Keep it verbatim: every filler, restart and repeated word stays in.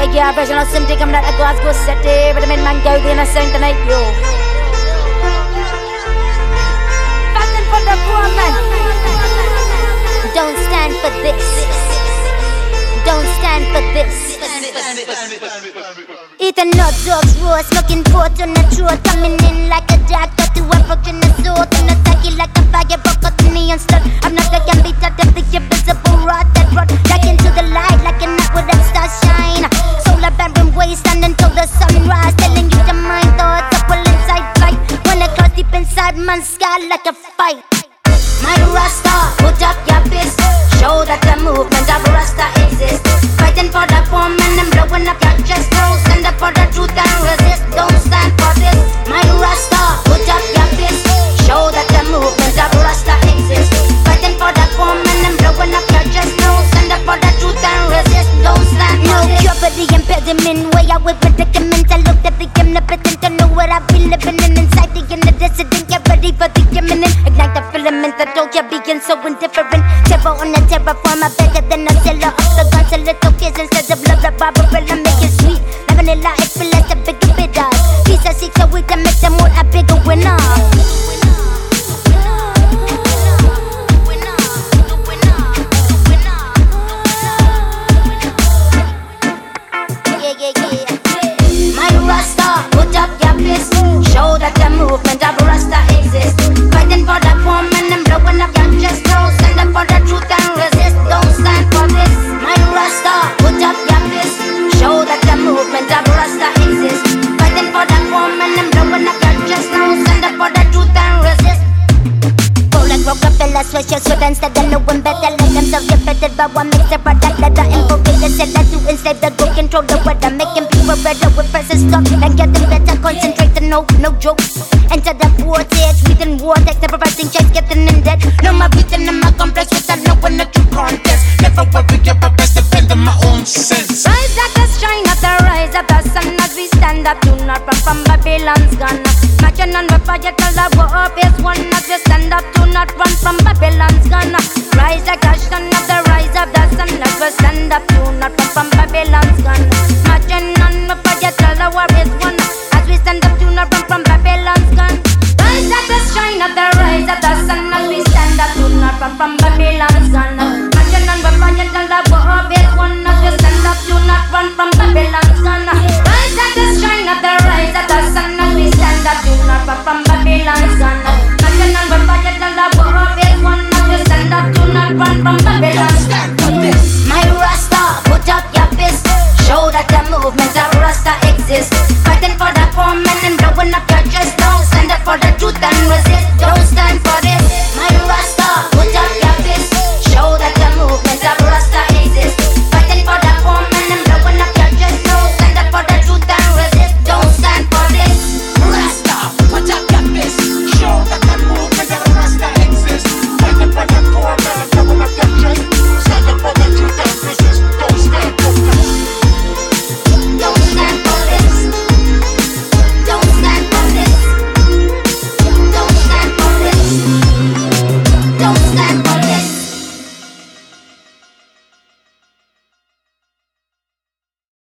yeah, yeah, original Cindy coming out of Glasgow City. But I'm in man go the innocent tonight, yo. Fighting for the poor man. Don't stand for this. Don't stand for this. Eating hot dogs, raw, smoking pot on the throat, coming in like a doctor to a fucking assault, and attack you like a fire, rock out the neon stud. I'm not like I'm beat up, the invisible rod that brought back into the light like a night with that star shine. Solar barren wasteland until the sunrise, telling you the mind thoughts up well inside flight. When it clouds deep inside man's sky like a fight. My Rasta, put up your fist, show that the movement of Rasta exists. Fighting for the poor man and blowing up your chest. No, stand up for the truth and resist. Don't stand for this. My Rasta, put up your fist, show that the movement of Rasta exists. Fighting for the poor man and blowing up your chest. No, stand up for the truth and resist. Don't stand for this. No cure for the impediment, way out with predicaments. I looked at the omnipotent to know what I've been living in. Inside the inner dissident, get ready for the imminent. Ignite the filament that told you being so indifferent. Terror on the terraform, I'm better than a seller of the guns. A little kids instead of love, the barbarella make it sweet. Like vanilla, it feel like a bigger bitter. Piece of six, so we can make them more a bigger winner. Yeah, yeah, yeah. My Rasta, put up your fist, show that the movement of Rasta exists. Fighting for the poor man and blowing up your chest. No, stand up for the truth and resist. Don't stand for this. My Rasta, put up your fist, show that the movement of Rasta exists. Fighting for the poor man and blowing up your chest. No, stand up for the truth and resist. Go like Rockefeller, switch your sweat instead of knowing better. Let themselves get better, but one makes the product leather. Infiltrate the cellar to enslave the go, control the weather. Making people better with presses stuck and getting better. Concentrate the no, no jokes. Enter the vortex, reading war text, never writing checks, getting in debt. No more beating in my complex without knowing that you contest. Never worry about best, depend on my own sense. Rise like the shine of the rise of the sun as we stand up. Do not run from Babylon's gun. Marching on the fire till the war up is one as we stand up. Do not run from Babylon's gun. Rise like the shine of the rise of the sun as we stand up. Do not run from Babylon's gun. Marching on the fire till the war is one as we stand up. Do not run from Babylon's gun. Rise like the shine of the rise of the sun as we stand up. Do not run from Babylon's gun.